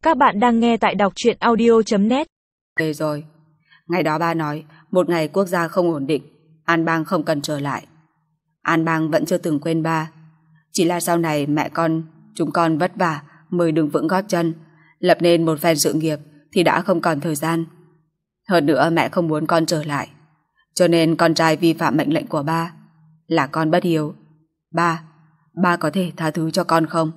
Các bạn đang nghe tại đọc truyện audio.net. Về rồi. Ngày đó ba nói, một ngày quốc gia không ổn định, An Bang không cần trở lại. An Bang vẫn chưa từng quên ba. Chỉ là sau này mẹ con, chúng con vất vả mới đứng vững gót chân, lập nên một phen sự nghiệp thì đã không còn thời gian. Hơn nữa mẹ không muốn con trở lại, cho nên con trai vi phạm mệnh lệnh của ba. Là con bất hiếu. Ba có thể tha thứ cho con không?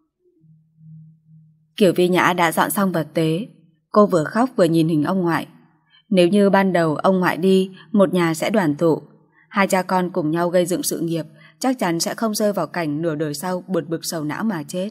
Kiều Vi Nhã đã dọn xong vật tế. Cô vừa khóc vừa nhìn hình ông ngoại. Nếu như ban đầu ông ngoại đi, một nhà sẽ đoàn tụ. Hai cha con cùng nhau gây dựng sự nghiệp, chắc chắn sẽ không rơi vào cảnh nửa đời sau buồn bực sầu não mà chết.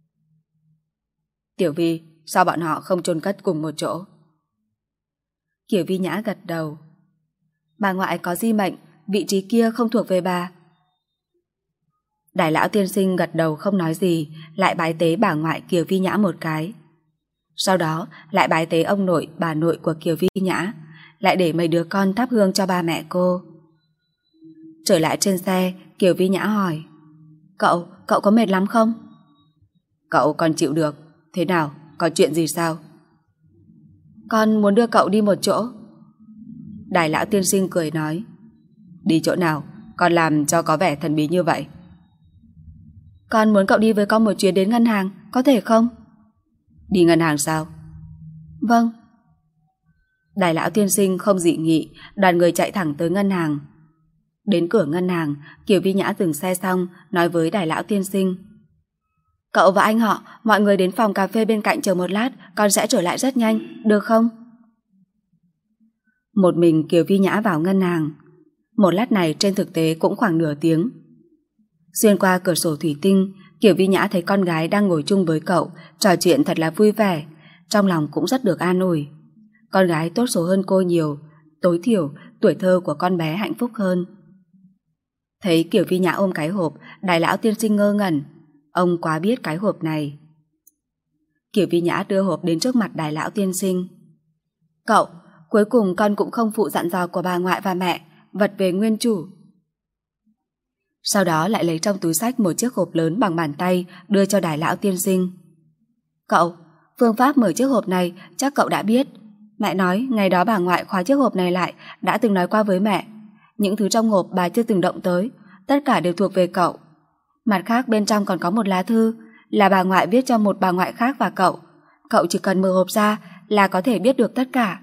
Tiểu Vi, sao bọn họ không chôn cất cùng một chỗ? Kiều Vi Nhã gật đầu. Bà ngoại có di mệnh, vị trí kia không thuộc về bà. Đại lão tiên sinh gật đầu không nói gì, lại bái tế bà ngoại Kiều Vi Nhã một cái. Sau đó lại bái tế ông nội, bà nội của Kiều Vi Nhã, lại để mấy đứa con thắp hương cho ba mẹ cô. Trở lại trên xe, Kiều Vi Nhã hỏi: Cậu có mệt lắm không? Cậu còn chịu được. Thế nào, có chuyện gì sao? Con muốn đưa cậu đi một chỗ. Đại lão tiên sinh cười nói: Đi chỗ nào? Con làm cho có vẻ thần bí như vậy. Con muốn cậu đi với con một chuyến đến ngân hàng, có thể không? Đi ngân hàng sao? Vâng. Đại lão tiên sinh không dị nghị, đoàn người chạy thẳng tới ngân hàng. Đến cửa ngân hàng, Kiều Vi Nhã dừng xe xong, nói với đại lão tiên sinh: Cậu và anh họ, mọi người đến phòng cà phê bên cạnh chờ một lát, con sẽ trở lại rất nhanh, được không? Một mình Kiều Vi Nhã vào ngân hàng. Một lát này trên thực tế cũng khoảng nửa tiếng. Xuyên qua cửa sổ thủy tinh, Kiều Vi Nhã thấy con gái đang ngồi chung với cậu, trò chuyện thật là vui vẻ, trong lòng cũng rất được an ủi. Con gái tốt số hơn cô nhiều, tối thiểu tuổi thơ của con bé hạnh phúc hơn. Thấy Kiều Vi Nhã ôm cái hộp, đại lão tiên sinh ngơ ngẩn. Ông quá biết cái hộp này. Kiều Vi Nhã đưa hộp đến trước mặt đại lão tiên sinh. Cậu, cuối cùng con cũng không phụ dặn dò của bà ngoại và mẹ, vật về nguyên chủ. Sau đó lại lấy trong túi xách một chiếc hộp lớn bằng bàn tay đưa cho đại lão tiên sinh. Cậu, phương pháp mở chiếc hộp này chắc cậu đã biết. Mẹ nói ngày đó bà ngoại khóa chiếc hộp này lại đã từng nói qua với mẹ. Những thứ trong hộp bà chưa từng động tới, tất cả đều thuộc về cậu. Mặt khác bên trong còn có một lá thư, là bà ngoại viết cho một bà ngoại khác và cậu. Cậu chỉ cần mở hộp ra là có thể biết được tất cả.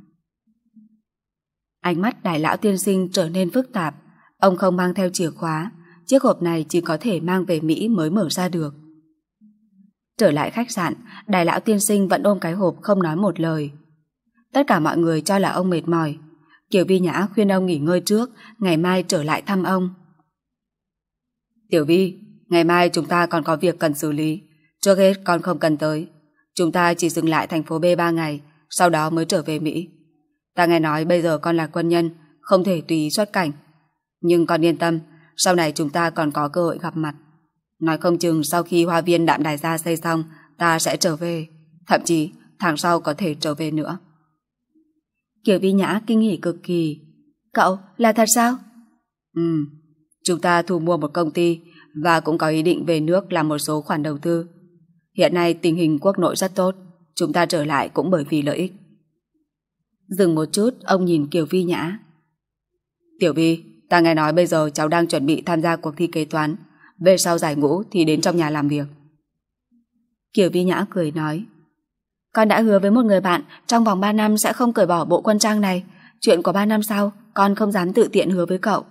Ánh mắt đại lão tiên sinh trở nên phức tạp. Ông không mang theo chìa khóa, chiếc hộp này chỉ có thể mang về Mỹ mới mở ra được. Trở lại khách sạn, đại lão tiên sinh vẫn ôm cái hộp không nói một lời. Tất cả mọi người cho là ông mệt mỏi. Kiều Vi Nhã khuyên ông nghỉ ngơi trước, ngày mai trở lại thăm ông. Tiểu Vi, ngày mai chúng ta còn có việc cần xử lý. Trước hết con không cần tới. Chúng ta chỉ dừng lại thành phố B 3 ngày, sau đó mới trở về Mỹ. Ta nghe nói bây giờ con là quân nhân, không thể tùy ý xuất cảnh. Nhưng con yên tâm, sau này chúng ta còn có cơ hội gặp mặt. Nói không chừng sau khi hoa viên Đạm Đài Gia xây xong, ta sẽ trở về. Thậm chí tháng sau có thể trở về nữa. Kiều Vi Nhã kinh hỉ cực kỳ. Cậu, là thật sao? Chúng ta thu mua một công ty và cũng có ý định về nước làm một số khoản đầu tư. Hiện nay tình hình quốc nội rất tốt, chúng ta trở lại cũng bởi vì lợi ích. Dừng một chút, ông nhìn Kiều Vi Nhã. Tiểu Vi, ta nghe nói bây giờ cháu đang chuẩn bị tham gia cuộc thi kế toán, về sau giải ngũ thì đến trong nhà làm việc. Kiều Vi Nhã cười nói: Con đã hứa với một người bạn trong vòng 3 năm sẽ không cởi bỏ bộ quân trang này. Chuyện của 3 năm sau, con không dám tự tiện hứa với cậu.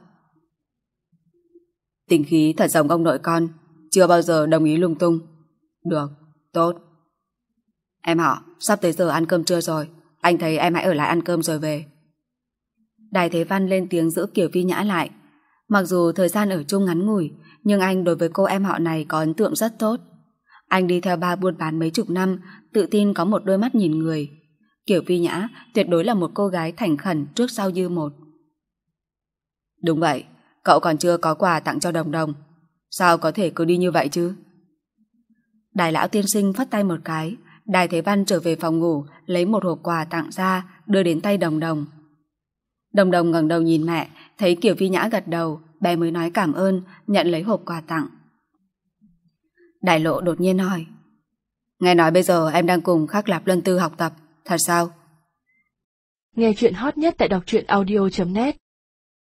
Tính khí thật giống ông nội con, chưa bao giờ đồng ý lung tung. Được, tốt. Em họ, sắp tới giờ ăn cơm trưa rồi, anh thấy em hãy ở lại ăn cơm rồi về. Đài Thế Văn lên tiếng giữ Kiều Vi Nhã lại. Mặc dù thời gian ở chung ngắn ngủi, nhưng anh đối với cô em họ này có ấn tượng rất tốt. Anh đi theo ba buôn bán mấy chục năm, tự tin có một đôi mắt nhìn người. Kiều Vi Nhã tuyệt đối là một cô gái thành khẩn trước sau như một. Đúng vậy, cậu còn chưa có quà tặng cho Đồng Đồng. Sao có thể cứ đi như vậy chứ? Đại lão tiên sinh phất tay một cái, Đài Thế Văn trở về phòng ngủ, lấy một hộp quà tặng ra, đưa đến tay Đồng Đồng. Đồng Đồng ngẩng đầu nhìn mẹ, thấy Kiều Vi Nhã gật đầu, bé mới nói cảm ơn, nhận lấy hộp quà tặng. Đại Lộ đột nhiên hỏi: Nghe nói bây giờ em đang cùng Khắc Lạp Luân Tư học tập. Thật sao? Nghe chuyện hot nhất tại đọc truyện audio.net